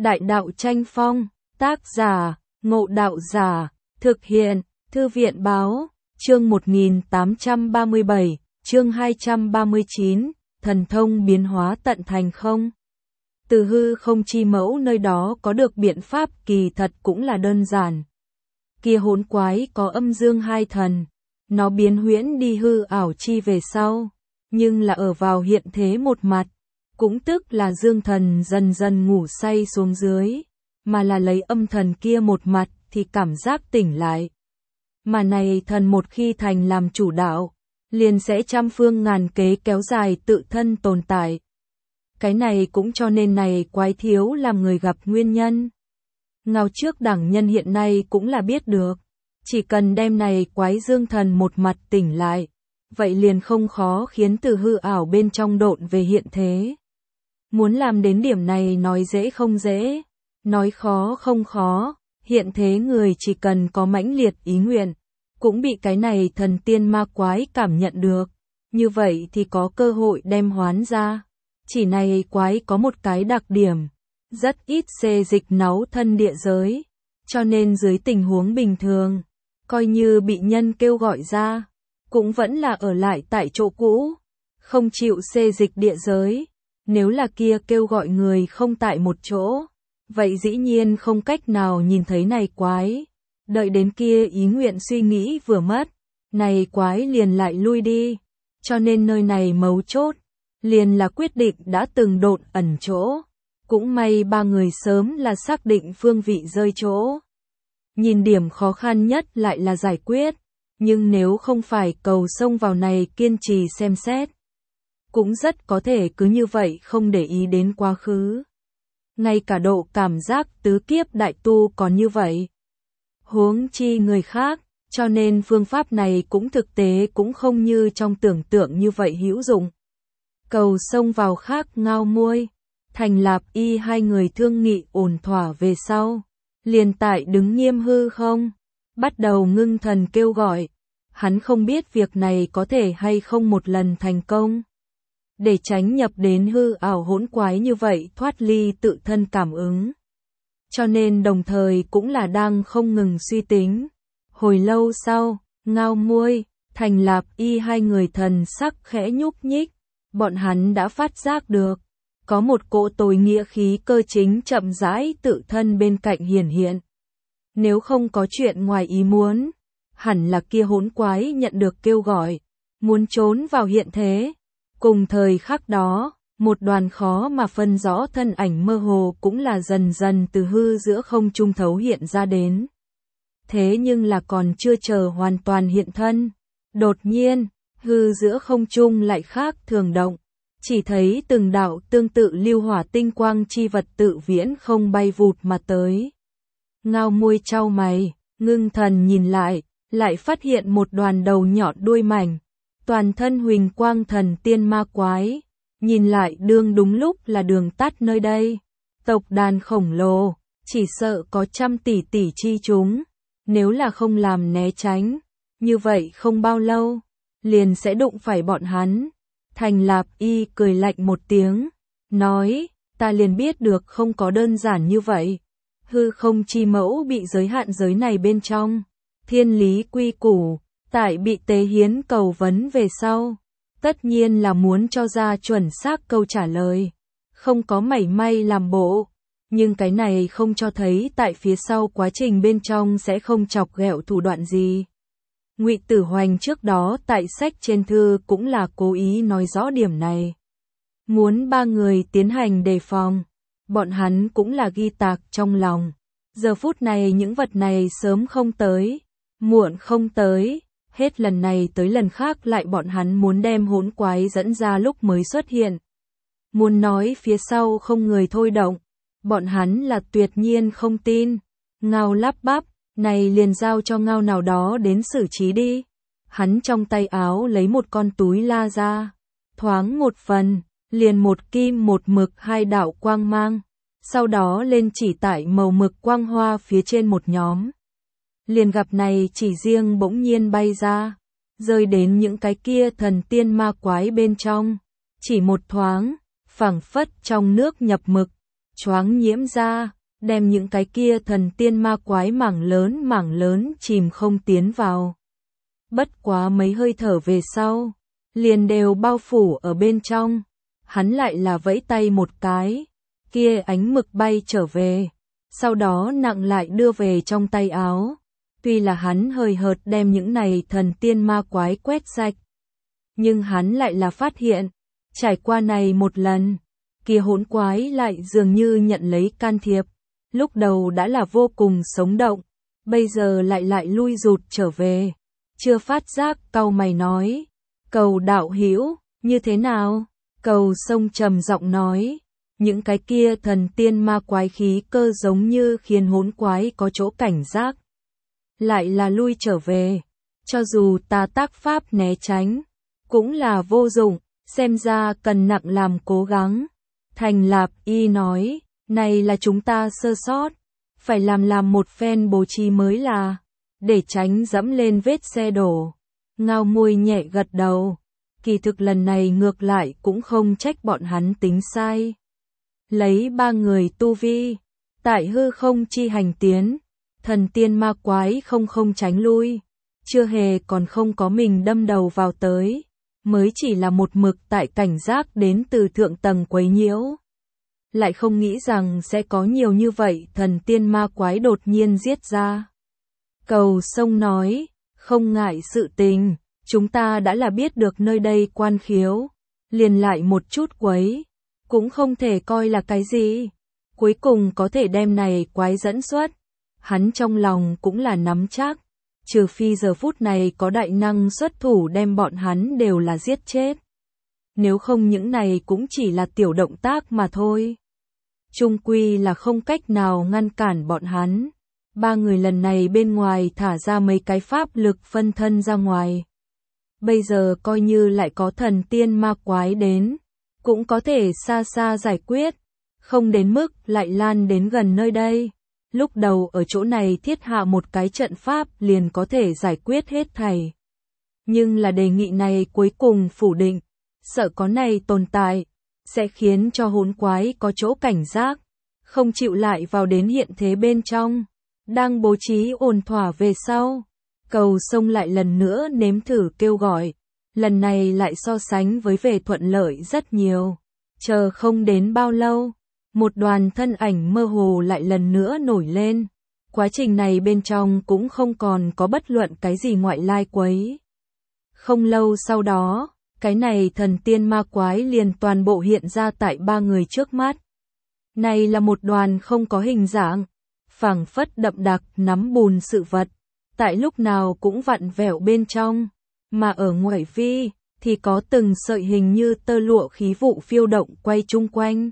Đại đạo tranh phong, tác giả, Ngộ Đạo Giả, thực hiện, Thư viện báo, chương 1837, chương 239, thần thông biến hóa tận thành không. Từ hư không chi mẫu nơi đó có được biện pháp kỳ thật cũng là đơn giản. Kia hỗn quái có âm dương hai thần, nó biến huyễn đi hư ảo chi về sau, nhưng là ở vào hiện thế một mặt, cũng tức là dương thần dần dần ngủ say xuống dưới, mà là lấy âm thần kia một mặt thì cảm giác tỉnh lại. Mà này thần một khi thành làm chủ đạo, liền sẽ trăm phương ngàn kế kéo dài tự thân tồn tại. Cái này cũng cho nên này quái thiếu làm người gặp nguyên nhân. Ngao trước đẳng nhân hiện nay cũng là biết được, chỉ cần đem này quái dương thần một mặt tỉnh lại, vậy liền không khó khiến từ hư ảo bên trong độn về hiện thế. Muốn làm đến điểm này nói dễ không dễ, nói khó không khó, hiện thế người chỉ cần có mãnh liệt ý nguyện, cũng bị cái này thần tiên ma quái cảm nhận được, như vậy thì có cơ hội đem hoán ra. Chỉ này quái có một cái đặc điểm, rất ít xê dịch náu thân địa giới, cho nên dưới tình huống bình thường, coi như bị nhân kêu gọi ra, cũng vẫn là ở lại tại chỗ cũ, không chịu xê dịch địa giới. Nếu là kia kêu gọi người không tại một chỗ, vậy dĩ nhiên không cách nào nhìn thấy này quái. Đợi đến kia ý nguyện suy nghĩ vừa mất, này quái liền lại lui đi. Cho nên nơi này mấu chốt, liền là quyết định đã từng độn ẩn chỗ. Cũng may ba người sớm là xác định phương vị rơi chỗ. Nhìn điểm khó khăn nhất lại là giải quyết, nhưng nếu không phải cầu xông vào này kiên trì xem xét, cũng rất có thể cứ như vậy không để ý đến quá khứ. Ngay cả độ cảm giác tứ kiếp đại tu còn như vậy. Huống chi người khác, cho nên phương pháp này cũng thực tế cũng không như trong tưởng tượng như vậy hữu dụng. Cầu xông vào khác Ngao Muôi, Thành Lạp Y hai người thương nghị ổn thỏa về sau. Liền tại đứng nghiêm hư không, bắt đầu ngưng thần kêu gọi. Hắn không biết việc này có thể hay không một lần thành công. Để tránh nhập đến hư ảo hỗn quái như vậy thoát ly tự thân cảm ứng. Cho nên đồng thời cũng là đang không ngừng suy tính. Hồi lâu sau, Ngao Muôi, Thành Lạp Y hai người thần sắc khẽ nhúc nhích, bọn hắn đã phát giác được. Có một cỗ tối nghĩa khí cơ chính chậm rãi tự thân bên cạnh hiển hiện. Nếu không có chuyện ngoài ý muốn, hẳn là kia hỗn quái nhận được kêu gọi, muốn trốn vào hiện thế. Cùng thời khắc đó, một đoàn khó mà phân rõ thân ảnh mơ hồ cũng là dần dần từ hư giữa không trung thấu hiện ra đến. Thế nhưng là còn chưa chờ hoàn toàn hiện thân. Đột nhiên, hư giữa không trung lại khác thường động. Chỉ thấy từng đạo tương tự lưu hỏa tinh quang chi vật tự viễn không bay vụt mà tới. Ngao Muôi chau mày, ngưng thần nhìn lại phát hiện một đoàn đầu nhọn đuôi mảnh. Toàn thân huỳnh quang thần tiên ma quái, nhìn lại đương đúng lúc là đường tắt nơi đây. Tộc đàn khổng lồ, chỉ sợ có trăm tỷ tỷ chi chúng, nếu là không làm né tránh, như vậy không bao lâu, liền sẽ đụng phải bọn hắn. Thành Lạp Y cười lạnh một tiếng, nói, ta liền biết được không có đơn giản như vậy. Hư không chi mẫu bị giới hạn giới này bên trong, thiên lý quy củ. Tại bị tế hiến cầu vấn về sau, tất nhiên là muốn cho ra chuẩn xác câu trả lời, không có mảy may làm bộ, nhưng cái này không cho thấy tại phía sau quá trình bên trong sẽ không chọc ghẹo thủ đoạn gì. Ngụy Tử Hoành trước đó tại sách trên thư cũng là cố ý nói rõ điểm này. Muốn ba người tiến hành đề phòng, bọn hắn cũng là ghi tạc trong lòng. Giờ phút này những vật này sớm không tới, muộn không tới. Hết lần này tới lần khác lại bọn hắn muốn đem hỗn quái dẫn ra lúc mới xuất hiện. Muốn nói phía sau không người thôi động, bọn hắn là tuyệt nhiên không tin. Ngao lắp bắp, này liền giao cho Ngao nào đó đến xử trí đi. Hắn trong tay áo lấy một con túi la ra, thoáng một phần, liền một kim một mực hai đạo quang mang, sau đó lên chỉ tại màu mực quang hoa phía trên một nhóm. Liền gặp này chỉ riêng bỗng nhiên bay ra, rơi đến những cái kia thần tiên ma quái bên trong. Chỉ một thoáng, phảng phất trong nước nhập mực, choáng nhiễm ra, đem những cái kia thần tiên ma quái mảng lớn chìm không tiến vào. Bất quá mấy hơi thở về sau, liền đều bao phủ ở bên trong. Hắn lại là vẫy tay một cái, kia ánh mực bay trở về, sau đó nặng lại đưa về trong tay áo. Tuy là hắn hời hợt đem những này thần tiên ma quái quét sạch, nhưng hắn lại là phát hiện, trải qua này một lần, kia hỗn quái lại dường như nhận lấy can thiệp, lúc đầu đã là vô cùng sống động, bây giờ lại lui rụt trở về. Chưa phát giác, cau mày nói, Cầu đạo hữu, như thế nào? Cầu Sông trầm giọng nói, những cái kia thần tiên ma quái khí cơ giống như khiến hỗn quái có chỗ cảnh giác. Lại là lui trở về, cho dù ta tác pháp né tránh, cũng là vô dụng, xem ra cần nặng làm cố gắng. Thành Lạp Y nói, này là chúng ta sơ sót, phải làm một phen bố trí mới là, để tránh dẫm lên vết xe đổ. Ngao Môi nhẹ gật đầu, kỳ thực lần này ngược lại cũng không trách bọn hắn tính sai. Lấy ba người tu vi, tại hư không chi hành tiến, thần tiên ma quái không tránh lui, chưa hề còn không có mình đâm đầu vào tới, mới chỉ là một mực tại cảnh giác đến từ thượng tầng quấy nhiễu. Lại không nghĩ rằng sẽ có nhiều như vậy thần tiên ma quái đột nhiên giết ra. Cầu Sông nói, không ngại sự tình, chúng ta đã là biết được nơi đây quan khiếu, liền lại một chút quấy, cũng không thể coi là cái gì. Cuối cùng có thể đem này quái dẫn xuất, hắn trong lòng cũng là nắm chắc, trừ phi giờ phút này có đại năng xuất thủ đem bọn hắn đều là giết chết. Nếu không những này cũng chỉ là tiểu động tác mà thôi. Chung quy là không cách nào ngăn cản bọn hắn. Ba người lần này bên ngoài thả ra mấy cái pháp lực phân thân ra ngoài. Bây giờ coi như lại có thần tiên ma quái đến, cũng có thể xa xa giải quyết, không đến mức lại lan đến gần nơi đây. Lúc đầu ở chỗ này thiết hạ một cái trận pháp liền có thể giải quyết hết thảy. Nhưng là đề nghị này cuối cùng phủ định, sợ có này tồn tại, sẽ khiến cho hỗn quái có chỗ cảnh giác, không chịu lại vào đến hiện thế bên trong. Đang bố trí ổn thỏa về sau, Cầu Sông lại lần nữa nếm thử kêu gọi, lần này lại so sánh với về thuận lợi rất nhiều. Chờ không đến bao lâu, một đoàn thân ảnh mơ hồ lại lần nữa nổi lên. Quá trình này bên trong cũng không còn có bất luận cái gì ngoại lai quấy. Không lâu sau đó, cái này thần tiên ma quái liền toàn bộ hiện ra tại ba người trước mắt. Này là một đoàn không có hình dạng, phảng phất đậm đặc nắm bùn sự vật, tại lúc nào cũng vặn vẹo bên trong, mà ở ngoại vi thì có từng sợi hình như tơ lụa khí vụ phiêu động quay chung quanh.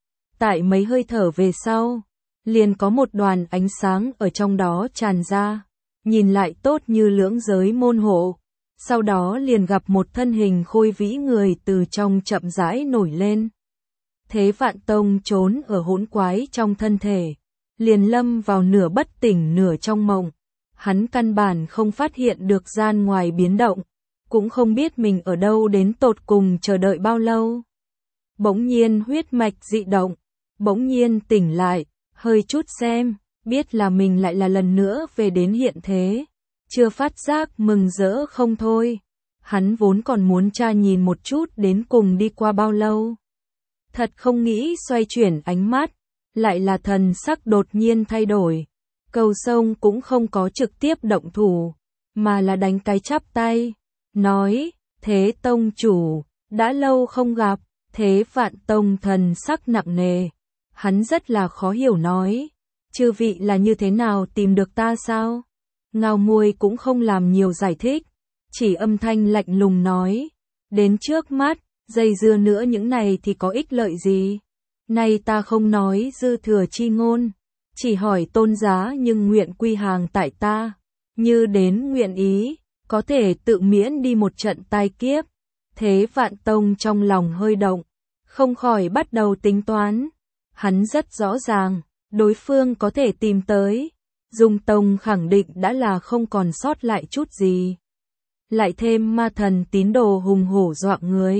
Tại mấy hơi thở về sau, liền có một đoàn ánh sáng ở trong đó tràn ra, nhìn lại tốt như lưỡng giới môn hộ. Sau đó liền gặp một thân hình khôi vĩ người từ trong chậm rãi nổi lên. Thế Vạn Tông trốn ở hỗn quái trong thân thể, liền lâm vào nửa bất tỉnh nửa trong mộng. Hắn căn bản không phát hiện được gian ngoài biến động, cũng không biết mình ở đâu đến tột cùng chờ đợi bao lâu. Bỗng nhiên huyết mạch dị động, bỗng nhiên tỉnh lại, hơi chút xem, biết là mình lại là lần nữa về đến hiện thế. Chưa phát giác mừng rỡ không thôi. Hắn vốn còn muốn tra nhìn một chút đến cùng đi qua bao lâu. Thật không nghĩ xoay chuyển ánh mắt, lại là thần sắc đột nhiên thay đổi. Cầu Sông cũng không có trực tiếp động thủ, mà là đánh cái chắp tay, nói, Thế Tông chủ, đã lâu không gặp. Thế Vạn Tông thần sắc nặng nề, hắn rất là khó hiểu nói, chư vị là như thế nào tìm được ta sao? Ngao Môi cũng không làm nhiều giải thích, chỉ âm thanh lạnh lùng nói, đến trước mắt, dây dưa nữa những này thì có ích lợi gì? Nay ta không nói dư thừa chi ngôn, chỉ hỏi tôn giá nhưng nguyện quy hàng tại ta, như đến nguyện ý, có thể tự miễn đi một trận tai kiếp. Thế Vạn Tông trong lòng hơi động, không khỏi bắt đầu tính toán, hắn rất rõ ràng, đối phương có thể tìm tới. Dung Tông khẳng định đã là không còn sót lại chút gì. Lại thêm ma thần tín đồ hùng hổ dọa người,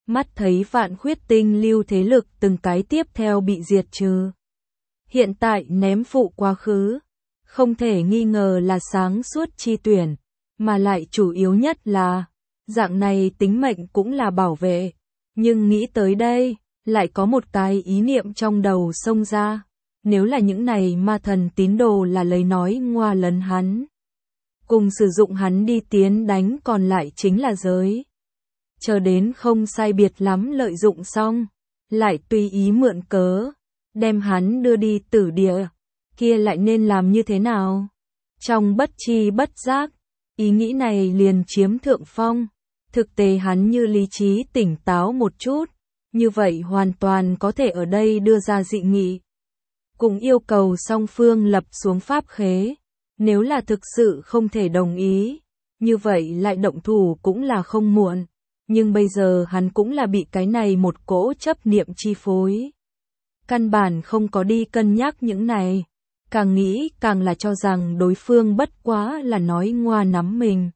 mắt thấy vạn khuyết tinh lưu thế lực từng cái tiếp theo bị diệt trừ. Hiện tại ném phụ quá khứ, không thể nghi ngờ là sáng suốt chi tuyển, mà lại chủ yếu nhất là, dạng này tính mệnh cũng là bảo vệ. Nhưng nghĩ tới đây, lại có một cái ý niệm trong đầu xông ra, nếu là những này ma thần tín đồ là lấy nói ngoa lấn hắn, cùng sử dụng hắn đi tiến đánh còn lại chính là giới. Chờ đến không sai biệt lắm lợi dụng xong, lại tùy ý mượn cớ, đem hắn đưa đi tử địa, kia lại nên làm như thế nào? Trong bất tri bất giác, ý nghĩ này liền chiếm thượng phong, thực tế hắn như lý trí tỉnh táo một chút, như vậy hoàn toàn có thể ở đây đưa ra dị nghị. Cùng yêu cầu song phương lập xuống pháp khế, nếu là thực sự không thể đồng ý, như vậy lại động thủ cũng là không muộn, nhưng bây giờ hắn cũng là bị cái này một cỗ chấp niệm chi phối. Căn bản không có đi cân nhắc những này, càng nghĩ càng là cho rằng đối phương bất quá là nói ngoa nắm mình.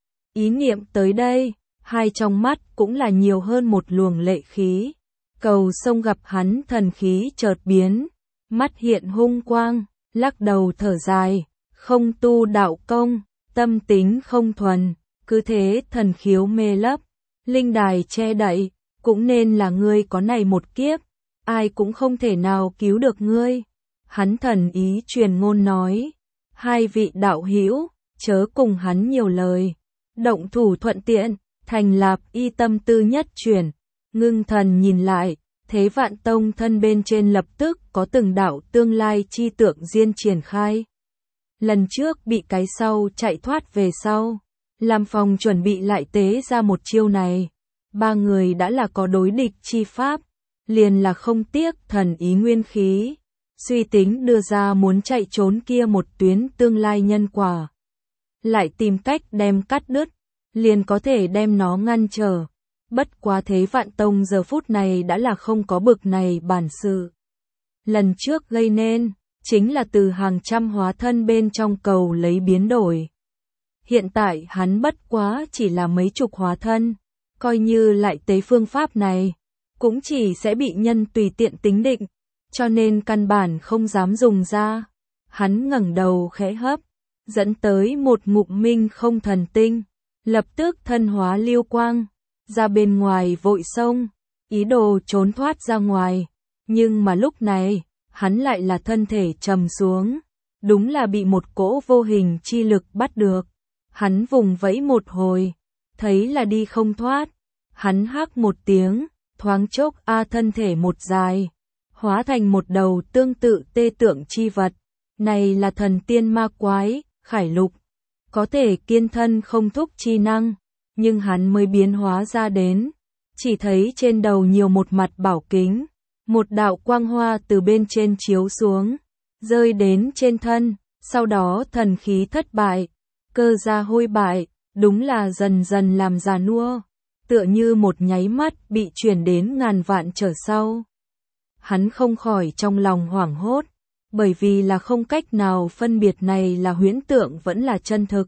Ý niệm tới đây, hai trong mắt cũng là nhiều hơn một luồng lệ khí, cầu sông gặp hắn thần khí chợt biến, mắt hiện hung quang, lắc đầu thở dài, không tu đạo công, tâm tính không thuần, cứ thế thần khiếu mê lấp, linh đài che đậy, cũng nên là ngươi có này một kiếp, ai cũng không thể nào cứu được ngươi. Hắn thần ý truyền ngôn nói, hai vị đạo hữu, chớ cùng hắn nhiều lời, động thủ thuận tiện, thành Lạp y tâm tư nhất chuyển, ngưng thần nhìn lại, thế Vạn Tông thân bên trên lập tức có từng đạo tương lai chi tượng diên triển khai. Lần trước bị cái sau chạy thoát về sau, làm phòng chuẩn bị lại tế ra một chiêu này, ba người đã là có đối địch chi pháp, liền là không tiếc thần ý nguyên khí, suy tính đưa ra muốn chạy trốn kia một tuyến tương lai nhân quả. Lại tìm cách đem cắt đứt, liền có thể đem nó ngăn trở. Bất quá thế Vạn Tông giờ phút này đã là không có bực này bản sự. Lần trước gây nên, chính là từ hàng trăm hóa thân bên trong cầu lấy biến đổi. Hiện tại hắn bất quá chỉ là mấy chục hóa thân, coi như lại tế phương pháp này, cũng chỉ sẽ bị nhân tùy tiện tính định, cho nên căn bản không dám dùng ra. Hắn ngẩng đầu khẽ hấp, dẫn tới một ngụm minh không thần tinh, lập tức thân hóa lưu quang, ra bên ngoài vội xông, ý đồ trốn thoát ra ngoài, nhưng mà lúc này, hắn lại là thân thể trầm xuống, đúng là bị một cỗ vô hình chi lực bắt được. Hắn vùng vẫy một hồi, thấy là đi không thoát, hắn hắc một tiếng, thoáng chốc thân thể một dài, hóa thành một đầu tương tự tê tượng chi vật, này là thần tiên ma quái, khải lục, có thể kiên thân không thúc chi năng, nhưng hắn mới biến hóa ra đến, chỉ thấy trên đầu nhiều một mặt bảo kính, một đạo quang hoa từ bên trên chiếu xuống, rơi đến trên thân, sau đó thần khí thất bại, cơ gia hôi bại, đúng là dần dần làm già nua, tựa như một nháy mắt bị chuyển đến ngàn vạn trở sau. Hắn không khỏi trong lòng hoảng hốt, bởi vì là không cách nào phân biệt này là huyễn tượng vẫn là chân thực.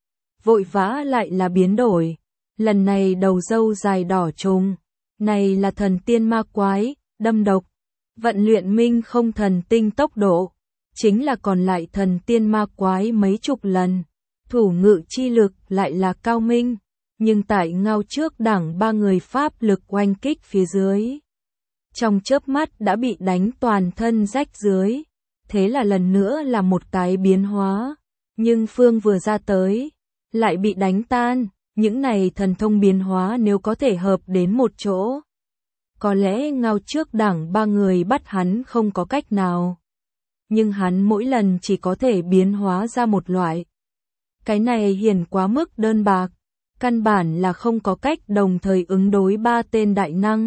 Vội vã lại là biến đổi, lần này đầu râu dài đỏ trùng, này là thần tiên ma quái, đâm độc, vận luyện minh không thần tinh tốc độ, chính là còn lại thần tiên ma quái mấy chục lần, thủ ngự chi lực lại là cao minh, nhưng tại ngao trước đẳng ba người pháp lực oanh kích phía dưới. Trong chớp mắt đã bị đánh toàn thân rách dưới, thế là lần nữa là một cái biến hóa, nhưng phương vừa ra tới, lại bị đánh tan, những này thần thông biến hóa nếu có thể hợp đến một chỗ. Có lẽ ngao trước đẳng ba người bắt hắn không có cách nào, nhưng hắn mỗi lần chỉ có thể biến hóa ra một loại. Cái này hiển quá mức đơn bạc, căn bản là không có cách đồng thời ứng đối ba tên đại năng.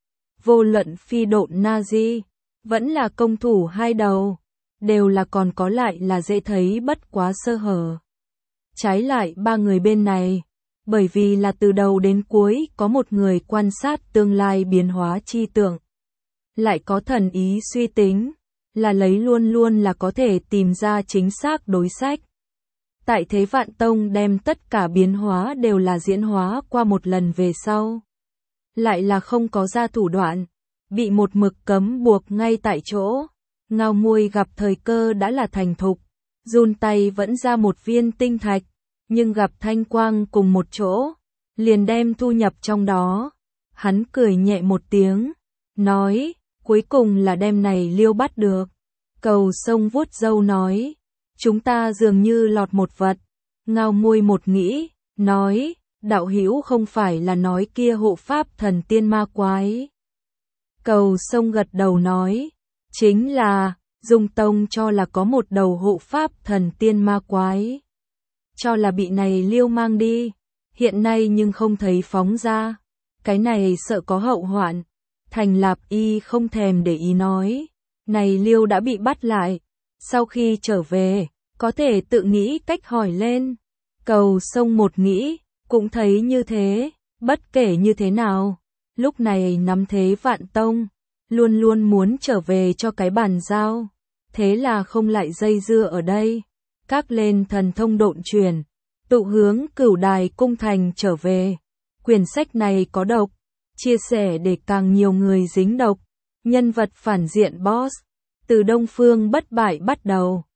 Vô luận phi độn Nazi, vẫn là công thủ hai đầu, đều là còn có lại là dễ thấy bất quá sơ hở. Trái lại ba người bên này, bởi vì là từ đầu đến cuối có một người quan sát tương lai biến hóa chi tượng, lại có thần ý suy tính, là lấy luôn luôn là có thể tìm ra chính xác đối sách. Tại thế Vạn Tông đem tất cả biến hóa đều là diễn hóa qua một lần về sau. lại là không có ra thủ đoạn, bị một mực cấm buộc ngay tại chỗ. Ngao Muôi gặp thời cơ đã là thành thục, run tay vẫn ra một viên tinh thạch, nhưng gặp thanh quang cùng một chỗ, liền đem thu nhập trong đó. Hắn cười nhẹ một tiếng, nói, cuối cùng là đem này liêu bắt được. Cầu Sông vuốt râu nói, chúng ta dường như lọt một vật. Ngao Muôi một nghĩ, nói, đạo hữu không phải là nói kia hộ pháp thần tiên ma quái. Cầu Sông gật đầu nói, chính là, Dung Tông cho là có một đầu hộ pháp thần tiên ma quái. Cho là bị này liêu mang đi, hiện nay nhưng không thấy phóng ra. Cái này sợ có hậu hoạn. Thành Lạp Y không thèm để ý nói, này liêu đã bị bắt lại. Sau khi trở về, có thể tự nghĩ cách hỏi lên. Cầu Sông một nghĩ, cũng thấy như thế, bất kể như thế nào. Lúc này nắm thế Vạn Tông, luôn luôn muốn trở về cho cái bàn giao. Thế là không lại dây dưa ở đây. Các lên thần thông độn chuyển, tụ hướng Cửu Đài cung thành trở về. Quyển sách này có độc, chia sẻ để càng nhiều người dính độc. Nhân vật phản diện boss, từ Đông Phương Bất Bại bắt đầu.